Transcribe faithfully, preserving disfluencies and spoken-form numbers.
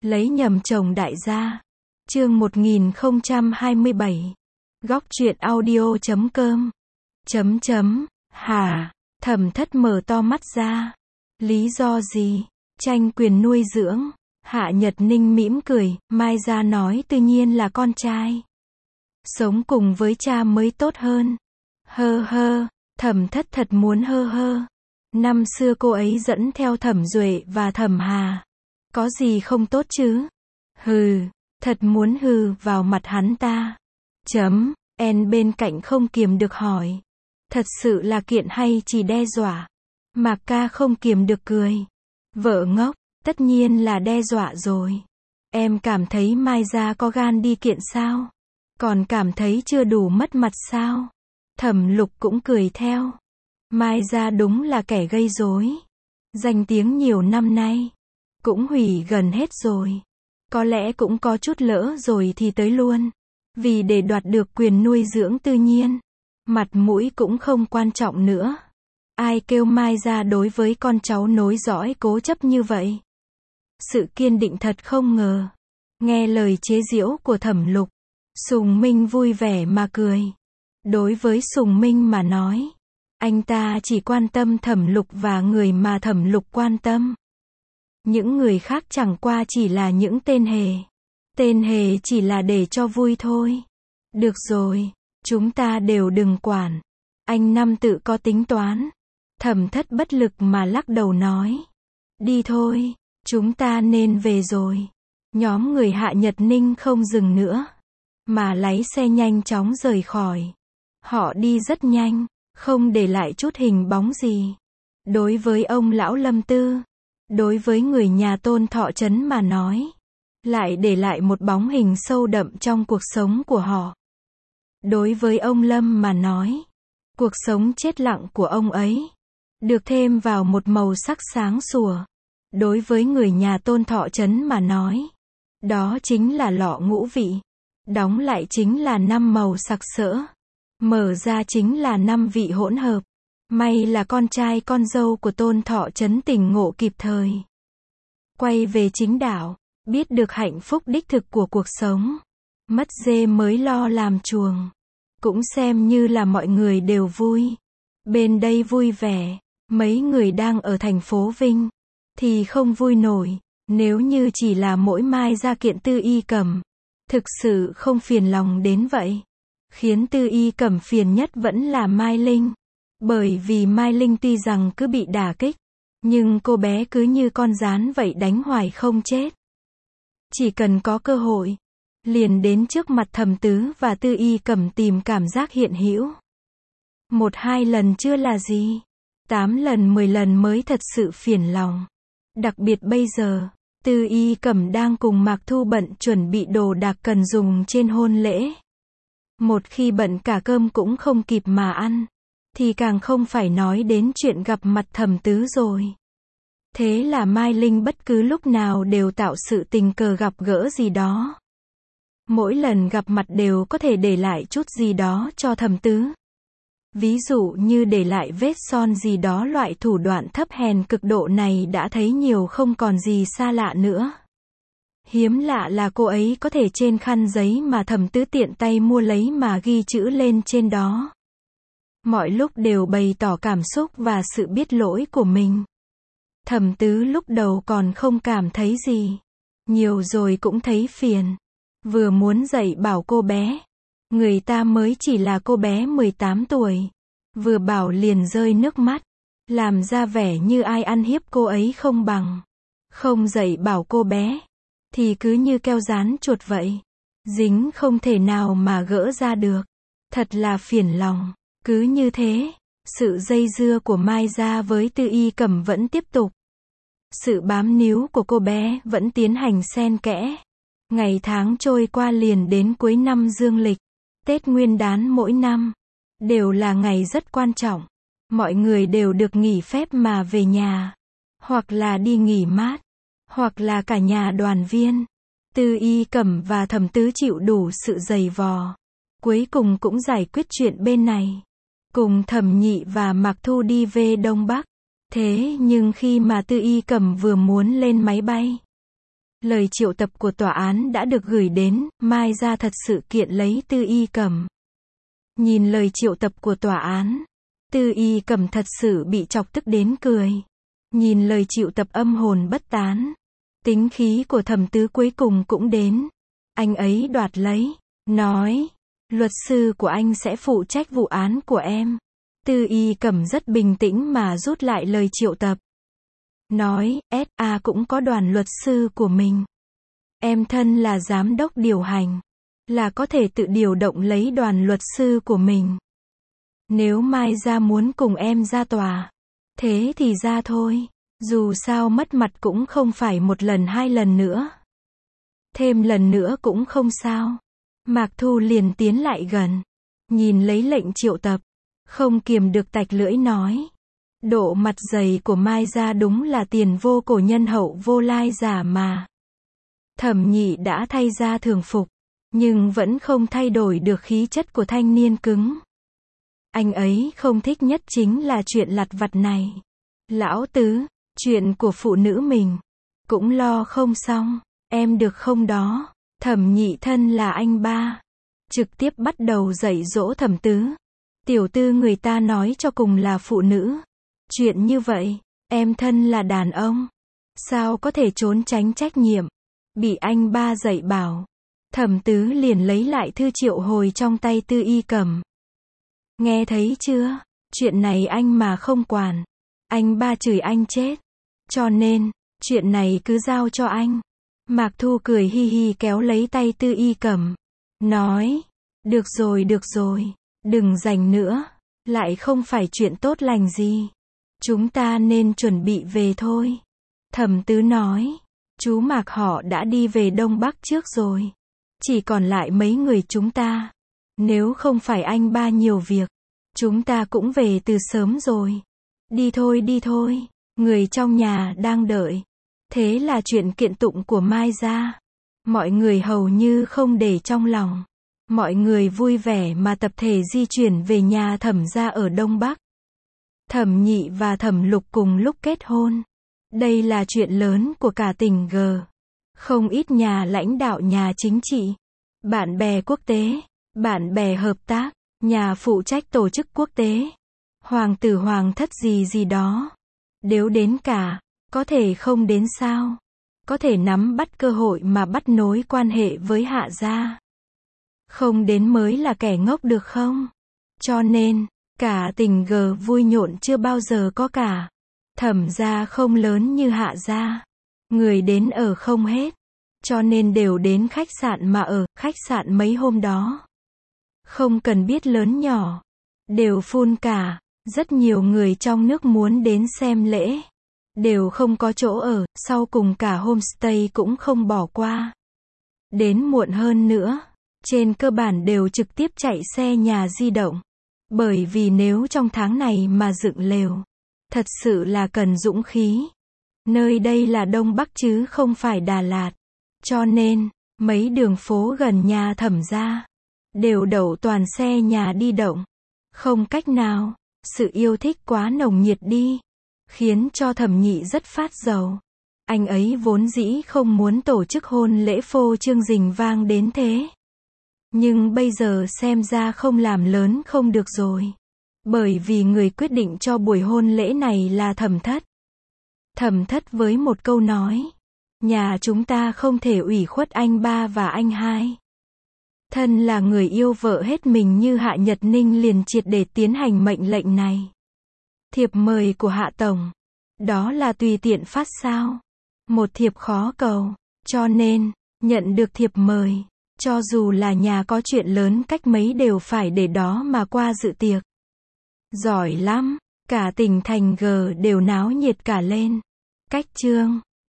Lấy nhầm chồng đại gia. Chương một nghìn không trăm hai mươi bảy. Góc truyện audio chấm com. Chấm chấm. Hả? Thẩm Thất mở to mắt ra. Lý do gì? Tranh quyền nuôi dưỡng. Hạ Nhật Ninh mỉm cười, Mai Gia nói tự nhiên là con trai. Sống cùng với cha mới tốt hơn. Hơ hơ, Thẩm Thất thật muốn hơ hơ. Năm xưa cô ấy dẫn theo Thẩm Duệ và Thẩm Hà. Có gì không tốt chứ? Hừ, thật muốn hừ vào mặt hắn ta. Chấm, En bên cạnh không kiềm được hỏi. Thật sự là kiện hay chỉ đe dọa? Mạc ca không kiềm được cười. Vợ ngốc, tất nhiên là đe dọa rồi. Em cảm thấy Mai Gia có gan đi kiện sao? Còn cảm thấy chưa đủ mất mặt sao? Thẩm Lục cũng cười theo. Mai Gia đúng là kẻ gây rối. Danh tiếng nhiều năm nay cũng hủy gần hết rồi. Có lẽ cũng có chút lỡ rồi thì tới luôn. Vì để đoạt được quyền nuôi dưỡng tự nhiên, mặt mũi cũng không quan trọng nữa. Ai kêu Mai Gia đối với con cháu nối dõi cố chấp như vậy? Sự kiên định thật không ngờ. Nghe lời chế giễu của Thẩm Lục, Sùng Minh vui vẻ mà cười. Đối với Sùng Minh mà nói, anh ta chỉ quan tâm Thẩm Lục và người mà Thẩm Lục quan tâm. Những người khác chẳng qua chỉ là những tên hề. Tên hề chỉ là để cho vui thôi. Được rồi, chúng ta đều đừng quản. Anh Năm tự có tính toán. Thẩm Thất bất lực mà lắc đầu nói. Đi thôi, chúng ta nên về rồi. Nhóm người Hạ Nhật Ninh không dừng nữa, mà lái xe nhanh chóng rời khỏi. Họ đi rất nhanh, không để lại chút hình bóng gì. Đối với ông lão Lâm Tư, đối với người nhà Tôn Thọ Trấn mà nói, lại để lại một bóng hình sâu đậm trong cuộc sống của họ. Đối với ông Lâm mà nói, cuộc sống chết lặng của ông ấy được thêm vào một màu sắc sáng sủa. Đối với người nhà Tôn Thọ Trấn mà nói, đó chính là lọ ngũ vị. Đóng lại chính là năm màu sặc sỡ. Mở ra chính là năm vị hỗn hợp. May là con trai con dâu của Tôn Thọ Trấn tỉnh ngộ kịp thời. Quay về chính đạo, biết được hạnh phúc đích thực của cuộc sống. Mất dê mới lo làm chuồng. Cũng xem như là mọi người đều vui. Bên đây vui vẻ, mấy người đang ở thành phố Vinh thì không vui nổi. Nếu như chỉ là mỗi Mai Gia kiện Tư Y Cẩm, thực sự không phiền lòng đến vậy. Khiến Tư Y Cẩm phiền nhất vẫn là Mai Linh. Bởi vì Mai Linh tuy rằng cứ bị đả kích, nhưng cô bé cứ như con gián vậy đánh hoài không chết. Chỉ cần có cơ hội, liền đến trước mặt Thẩm Tứ và Tư Y Cẩm tìm cảm giác hiện hữu. Một hai lần chưa là gì, tám lần mười lần mới thật sự phiền lòng. Đặc biệt bây giờ, Tư Y Cẩm đang cùng Mạc Thu bận chuẩn bị đồ đạc cần dùng trên hôn lễ. Một khi bận cả cơm cũng không kịp mà ăn, thì càng không phải nói đến chuyện gặp mặt Thẩm Tứ rồi. Thế là Mai Linh bất cứ lúc nào đều tạo sự tình cờ gặp gỡ gì đó. Mỗi lần gặp mặt đều có thể để lại chút gì đó cho Thẩm Tứ. Ví dụ như để lại vết son gì đó. Loại thủ đoạn thấp hèn cực độ này đã thấy nhiều không còn gì xa lạ nữa. Hiếm lạ là cô ấy có thể trên khăn giấy mà Thẩm Tứ tiện tay mua lấy mà ghi chữ lên trên đó. Mọi lúc đều bày tỏ cảm xúc và sự biết lỗi của mình. Thẩm Tứ lúc đầu còn không cảm thấy gì. Nhiều rồi cũng thấy phiền. Vừa muốn dạy bảo cô bé. Người ta mới chỉ là cô bé mười tám tuổi. Vừa bảo liền rơi nước mắt. Làm ra vẻ như ai ăn hiếp cô ấy không bằng. Không dạy bảo cô bé thì cứ như keo dán chuột vậy. Dính không thể nào mà gỡ ra được. Thật là phiền lòng. Cứ như thế, sự dây dưa của Mai Gia với Tư Y Cẩm vẫn tiếp tục. Sự bám níu của cô bé vẫn tiến hành xen kẽ. Ngày tháng trôi qua liền đến cuối năm dương lịch. Tết Nguyên Đán mỗi năm đều là ngày rất quan trọng. Mọi người đều được nghỉ phép mà về nhà, hoặc là đi nghỉ mát, hoặc là cả nhà đoàn viên. Tư Y Cẩm và Thẩm Tứ chịu đủ sự giày vò, cuối cùng cũng giải quyết chuyện bên này. Cùng Thẩm Nhị và Mạc Thu đi về Đông Bắc. Thế nhưng khi mà Tư Y Cẩm vừa muốn lên máy bay, Lời triệu tập của tòa án đã được gửi đến, Mai ra thật sự kiện lấy Tư Y Cẩm. Nhìn lời triệu tập của tòa án, Tư Y Cẩm thật sự bị chọc tức đến cười. Nhìn lời triệu tập âm hồn bất tán. Tính khí của Thẩm Tứ cuối cùng cũng đến. Anh ấy đoạt lấy, nói, luật sư của anh sẽ phụ trách vụ án của em. Tư Y Cẩm rất bình tĩnh mà rút lại lời triệu tập. Nói, ét a cũng có đoàn luật sư của mình. Em thân là giám đốc điều hành, là có thể tự điều động lấy đoàn luật sư của mình. Nếu Mai ra muốn cùng em ra tòa, thế thì ra thôi. Dù sao mất mặt cũng không phải một lần hai lần nữa. Thêm lần nữa cũng không sao. Mạc Thu liền tiến lại gần, nhìn lấy lệnh triệu tập, không kiềm được tạch lưỡi nói. Độ mặt dày của Mai ra đúng là tiền vô cổ nhân hậu vô lai giả mà. Thẩm Nhị đã thay ra thường phục, nhưng vẫn không thay đổi được khí chất của thanh niên cứng. Anh ấy không thích nhất chính là chuyện lặt vặt này. Lão Tứ, chuyện của phụ nữ mình cũng lo không xong, em được không đó? Thẩm Nhị thân là anh ba, trực tiếp bắt đầu dạy dỗ Thẩm Tứ. Tiểu Tư người ta nói cho cùng là phụ nữ. Chuyện như vậy, em thân là đàn ông, sao có thể trốn tránh trách nhiệm? Bị anh ba dạy bảo, Thẩm Tứ liền lấy lại thư triệu hồi trong tay Tư Y Cẩm. Nghe thấy chưa? Chuyện này anh mà không quản, anh ba chửi anh chết. Cho nên, chuyện này cứ giao cho anh. Mạc Thu cười hi hi kéo lấy tay Tư Y Cẩm, nói, được rồi được rồi, đừng giành nữa, lại không phải chuyện tốt lành gì. Chúng ta nên chuẩn bị về thôi. Thẩm Tứ nói, chú Mạc họ đã đi về Đông Bắc trước rồi. Chỉ còn lại mấy người chúng ta. Nếu không phải anh ba nhiều việc, chúng ta cũng về từ sớm rồi. Đi thôi đi thôi, người trong nhà đang đợi. Thế là chuyện kiện tụng của Mai ra, mọi người hầu như không để trong lòng. Mọi người vui vẻ mà tập thể di chuyển về nhà Thẩm gia ở Đông Bắc. Thẩm Nhị và Thẩm Lục cùng lúc kết hôn. Đây là chuyện lớn của cả tỉnh G. Không ít nhà lãnh đạo nhà chính trị, bạn bè quốc tế, bạn bè hợp tác, nhà phụ trách tổ chức quốc tế, hoàng tử hoàng thất gì gì đó, đều đến cả. Có thể không đến sao? Có thể nắm bắt cơ hội mà bắt nối quan hệ với Hạ gia. Không đến mới là kẻ ngốc được không? Cho nên, cả tỉnh G vui nhộn chưa bao giờ có cả. Thẩm gia không lớn như Hạ gia. Người đến ở không hết. Cho nên đều đến khách sạn mà ở, khách sạn mấy hôm đó. Không cần biết lớn nhỏ. Đều full cả. Rất nhiều người trong nước muốn đến xem lễ. Đều không có chỗ ở, sau cùng cả homestay cũng không bỏ qua. Đến muộn hơn nữa, trên cơ bản đều trực tiếp chạy xe nhà di động. Bởi vì nếu trong tháng này mà dựng lều, thật sự là cần dũng khí. Nơi đây là Đông Bắc chứ không phải Đà Lạt. Cho nên, mấy đường phố gần nhà Thẩm gia, đều đậu toàn xe nhà đi động. Không cách nào, sự yêu thích quá nồng nhiệt đi. Khiến cho Thẩm Nhị rất phát dầu. Anh ấy vốn dĩ không muốn tổ chức hôn lễ phô trương rình vang đến thế. Nhưng bây giờ xem ra không làm lớn không được rồi. Bởi vì người quyết định cho buổi hôn lễ này là Thẩm Thất. Thẩm Thất với một câu nói, nhà chúng ta không thể ủy khuất anh ba và anh hai. Thân là người yêu vợ hết mình như Hạ Nhật Ninh liền triệt để tiến hành mệnh lệnh này. Thiệp mời của Hạ Tổng, đó là tùy tiện phát sao? Một thiệp khó cầu, cho nên, nhận được thiệp mời, cho dù là nhà có chuyện lớn cách mấy đều phải để đó mà qua dự tiệc. Giỏi lắm, cả tỉnh thành G đều náo nhiệt cả lên. Cách chương